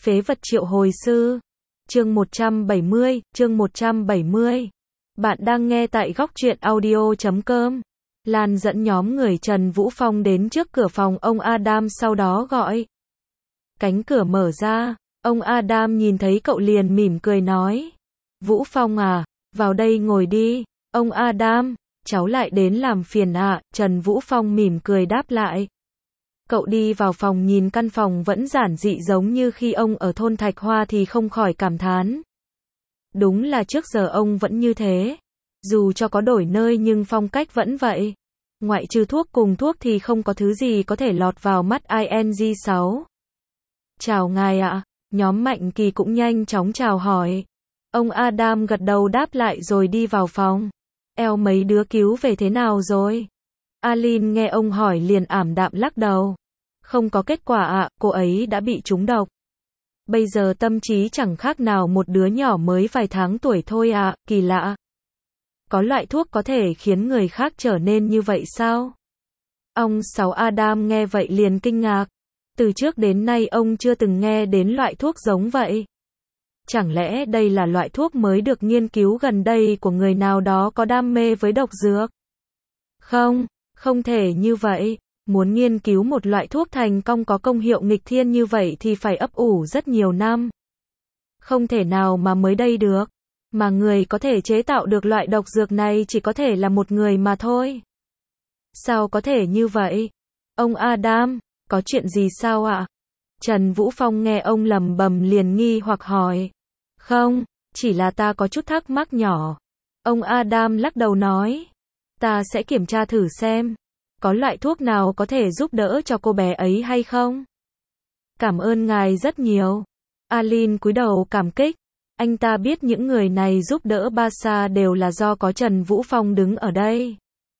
Phế vật triệu hồi sư. Chương 170. Bạn đang nghe tại góc truyện audio.com. Lan dẫn nhóm người Trần Vũ Phong đến trước cửa phòng ông Adam, sau đó gọi. Cánh cửa mở ra, ông Adam nhìn thấy cậu liền mỉm cười nói. Vũ Phong à, vào đây ngồi đi. Ông Adam, cháu lại đến làm phiền ạ. Trần Vũ Phong mỉm cười đáp lại. Cậu đi vào phòng nhìn căn phòng vẫn giản dị giống như khi ông ở thôn Thạch Hoa thì không khỏi cảm thán. Đúng là trước giờ ông vẫn như thế. Dù cho có đổi nơi nhưng phong cách vẫn vậy. Ngoại trừ thuốc cùng thuốc thì không có thứ gì có thể lọt vào mắt ING6. Chào ngài ạ. Nhóm Mạnh Kỳ cũng nhanh chóng chào hỏi. Ông Adam gật đầu đáp lại rồi đi vào phòng. Eo mấy đứa cứu về thế nào rồi? Aline nghe ông hỏi liền ảm đạm lắc đầu. Không có kết quả ạ, cô ấy đã bị trúng độc. Bây giờ tâm trí chẳng khác nào một đứa nhỏ mới vài tháng tuổi thôi ạ, kỳ lạ. Có loại thuốc có thể khiến người khác trở nên như vậy sao? Ông Sáu Adam nghe vậy liền kinh ngạc. Từ trước đến nay ông chưa từng nghe đến loại thuốc giống vậy. Chẳng lẽ đây là loại thuốc mới được nghiên cứu gần đây của người nào đó có đam mê với độc dược? Không, không thể như vậy. Muốn nghiên cứu một loại thuốc thành công có công hiệu nghịch thiên như vậy thì phải ấp ủ rất nhiều năm. Không thể nào mà mới đây được. Mà người có thể chế tạo được loại độc dược này chỉ có thể là một người mà thôi. Sao có thể như vậy? Ông Adam, có chuyện gì sao ạ? Trần Vũ Phong nghe ông lẩm bẩm liền nghi hoặc hỏi. Không, chỉ là ta có chút thắc mắc nhỏ. Ông Adam lắc đầu nói. Ta sẽ kiểm tra thử xem. Có loại thuốc nào có thể giúp đỡ cho cô bé ấy hay không? Cảm ơn ngài rất nhiều. Aline cúi đầu cảm kích. Anh ta biết những người này giúp đỡ Barca đều là do có Trần Vũ Phong đứng ở đây.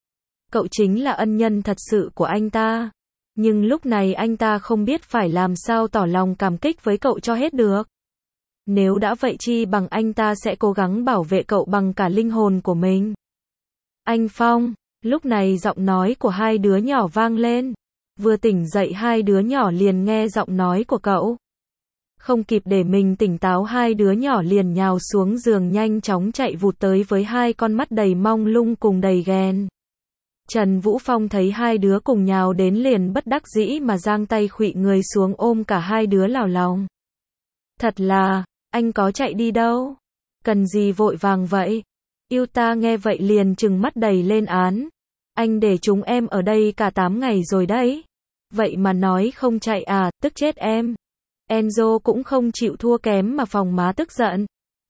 Cậu chính là ân nhân thật sự của anh ta. Nhưng lúc này anh ta không biết phải làm sao tỏ lòng cảm kích với cậu cho hết được. Nếu đã vậy chi bằng anh ta sẽ cố gắng bảo vệ cậu bằng cả linh hồn của mình. Anh Phong. Lúc này giọng nói của hai đứa nhỏ vang lên. Vừa tỉnh dậy hai đứa nhỏ liền nghe giọng nói của cậu. Không kịp để mình tỉnh táo hai đứa nhỏ liền nhào xuống giường nhanh chóng chạy vụt tới với hai con mắt đầy mong lung cùng đầy ghen. Trần Vũ Phong thấy hai đứa cùng nhào đến liền bất đắc dĩ mà giang tay khuỵu người xuống ôm cả hai đứa lào lòng. Thật là, anh có chạy đi đâu? Cần gì vội vàng vậy? Yêu ta nghe vậy liền trừng mắt đầy lên án. Anh để chúng em ở đây cả 8 ngày rồi đấy. Vậy mà nói không chạy à, tức chết em. Enzo cũng không chịu thua kém mà phòng má tức giận.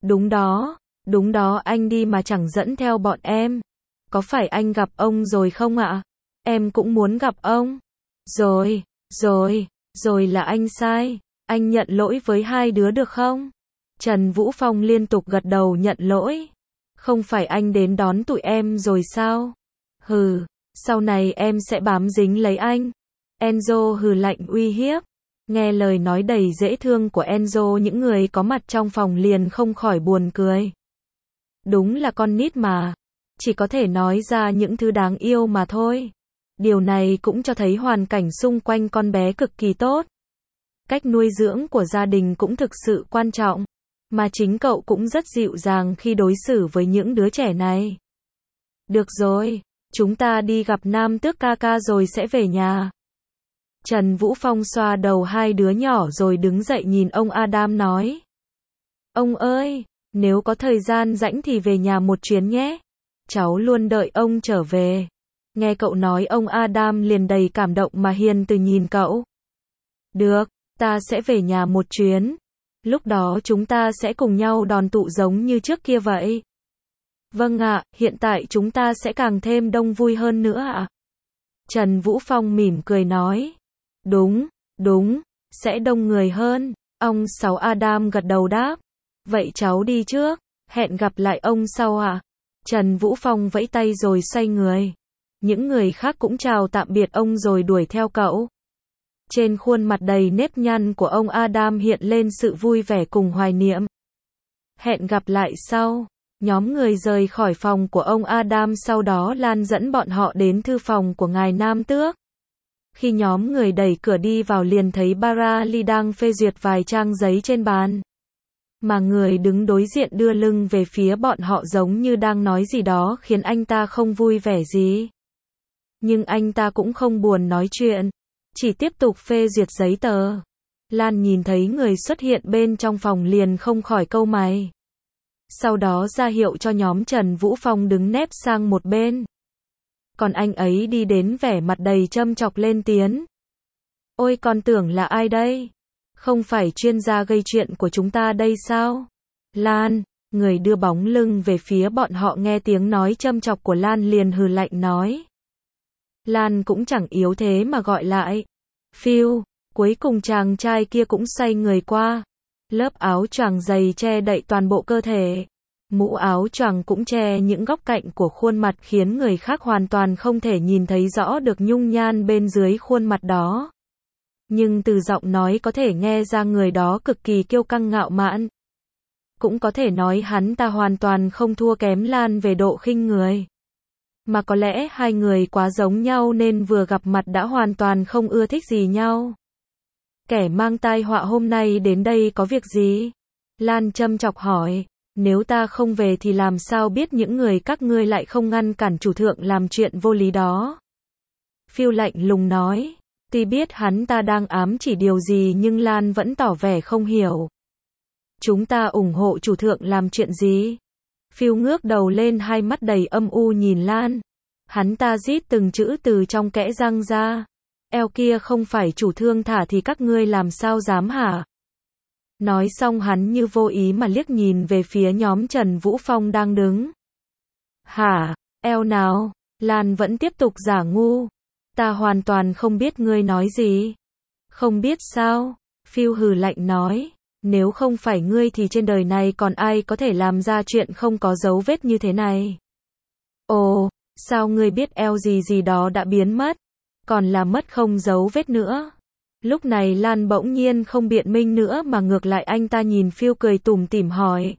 Đúng đó anh đi mà chẳng dẫn theo bọn em. Có phải anh gặp ông rồi không ạ? Em cũng muốn gặp ông. Rồi là anh sai. Anh nhận lỗi với hai đứa được không? Trần Vũ Phong liên tục gật đầu nhận lỗi. Không phải anh đến đón tụi em rồi sao? Hừ, sau này em sẽ bám dính lấy anh. Enzo hừ lạnh uy hiếp. Nghe lời nói đầy dễ thương của Enzo những người có mặt trong phòng liền không khỏi buồn cười. Đúng là con nít mà. Chỉ có thể nói ra những thứ đáng yêu mà thôi. Điều này cũng cho thấy hoàn cảnh xung quanh con bé cực kỳ tốt. Cách nuôi dưỡng của gia đình cũng thực sự quan trọng. Mà chính cậu cũng rất dịu dàng khi đối xử với những đứa trẻ này. Được rồi, chúng ta đi gặp Nam Tước ca ca rồi sẽ về nhà. Trần Vũ Phong xoa đầu hai đứa nhỏ rồi đứng dậy nhìn ông Adam nói. Ông ơi, nếu có thời gian rảnh thì về nhà một chuyến nhé. Cháu luôn đợi ông trở về. Nghe cậu nói ông Adam liền đầy cảm động mà hiền từ nhìn cậu. Được, ta sẽ về nhà một chuyến. Lúc đó chúng ta sẽ cùng nhau đoàn tụ giống như trước kia vậy. Vâng ạ, hiện tại chúng ta sẽ càng thêm đông vui hơn nữa ạ. Trần Vũ Phong mỉm cười nói. Đúng, sẽ đông người hơn. Ông Sáu Adam gật đầu đáp. Vậy cháu đi trước, hẹn gặp lại ông sau ạ. Trần Vũ Phong vẫy tay rồi xoay người. Những người khác cũng chào tạm biệt ông rồi đuổi theo cậu. Trên khuôn mặt đầy nếp nhăn của ông Adam hiện lên sự vui vẻ cùng hoài niệm. Hẹn gặp lại sau. Nhóm người rời khỏi phòng của ông Adam sau đó Lan dẫn bọn họ đến thư phòng của ngài Nam Tước. Khi nhóm người đẩy cửa đi vào liền thấy Barali đang phê duyệt vài trang giấy trên bàn. Mà người đứng đối diện đưa lưng về phía bọn họ giống như đang nói gì đó khiến anh ta không vui vẻ gì. Nhưng anh ta cũng không buồn nói chuyện, chỉ tiếp tục phê duyệt giấy tờ. Lan nhìn thấy người xuất hiện bên trong phòng liền không khỏi cau mày. Sau đó ra hiệu cho nhóm Trần Vũ Phong đứng nép sang một bên. Còn anh ấy đi đến vẻ mặt đầy châm chọc lên tiếng. Ôi con tưởng là ai đây? Không phải chuyên gia gây chuyện của chúng ta đây sao? Lan, người đưa bóng lưng về phía bọn họ nghe tiếng nói châm chọc của Lan liền hừ lạnh nói. Lan cũng chẳng yếu thế mà gọi lại. Phiêu, cuối cùng chàng trai kia cũng xoay người qua. Lớp áo choàng dày che đậy toàn bộ cơ thể. Mũ áo choàng cũng che những góc cạnh của khuôn mặt khiến người khác hoàn toàn không thể nhìn thấy rõ được nhung nhan bên dưới khuôn mặt đó. Nhưng từ giọng nói có thể nghe ra người đó cực kỳ kiêu căng ngạo mạn. Cũng có thể nói hắn ta hoàn toàn không thua kém Lan về độ khinh người. Mà có lẽ hai người quá giống nhau nên vừa gặp mặt đã hoàn toàn không ưa thích gì nhau. Kẻ mang tai họa hôm nay đến đây có việc gì? Lan châm chọc hỏi. Nếu ta không về thì làm sao biết những người các ngươi lại không ngăn cản chủ thượng làm chuyện vô lý đó? Phiêu lạnh lùng nói. Tuy biết hắn ta đang ám chỉ điều gì nhưng Lan vẫn tỏ vẻ không hiểu. Chúng ta ủng hộ chủ thượng làm chuyện gì? Phiêu ngước đầu lên hai mắt đầy âm u nhìn Lan. Hắn ta rít từng chữ từ trong kẽ răng ra. Eo kia không phải chủ thương thả thì các ngươi làm sao dám hả? Nói xong hắn như vô ý mà liếc nhìn về phía nhóm Trần Vũ Phong đang đứng. Hả? Eo nào? Lan vẫn tiếp tục giả ngu. Ta hoàn toàn không biết ngươi nói gì. Không biết sao? Phiêu hừ lạnh nói. Nếu không phải ngươi thì trên đời này còn ai có thể làm ra chuyện không có dấu vết như thế này? Ồ, sao ngươi biết eo gì gì đó đã biến mất? Còn là mất không dấu vết nữa. Lúc này Lan bỗng nhiên không biện minh nữa mà ngược lại anh ta nhìn Phiêu cười tủm tỉm hỏi.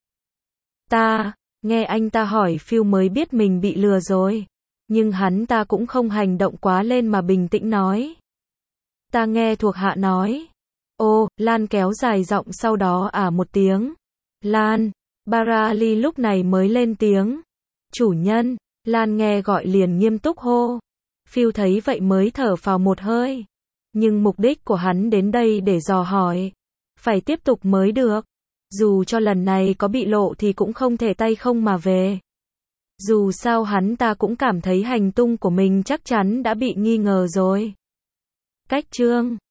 Nghe anh ta hỏi Phiêu mới biết mình bị lừa rồi. Nhưng hắn ta cũng không hành động quá lên mà bình tĩnh nói. Ta nghe thuộc hạ nói. Ô, Lan kéo dài giọng sau đó một tiếng. Lan, Barali lúc này mới lên tiếng. Chủ nhân, Lan nghe gọi liền nghiêm túc hô. Phiêu thấy vậy mới thở phào một hơi. Nhưng mục đích của hắn đến đây để dò hỏi. Phải tiếp tục mới được. Dù cho lần này có bị lộ thì cũng không thể tay không mà về. Dù sao hắn ta cũng cảm thấy hành tung của mình chắc chắn đã bị nghi ngờ rồi. Cách chương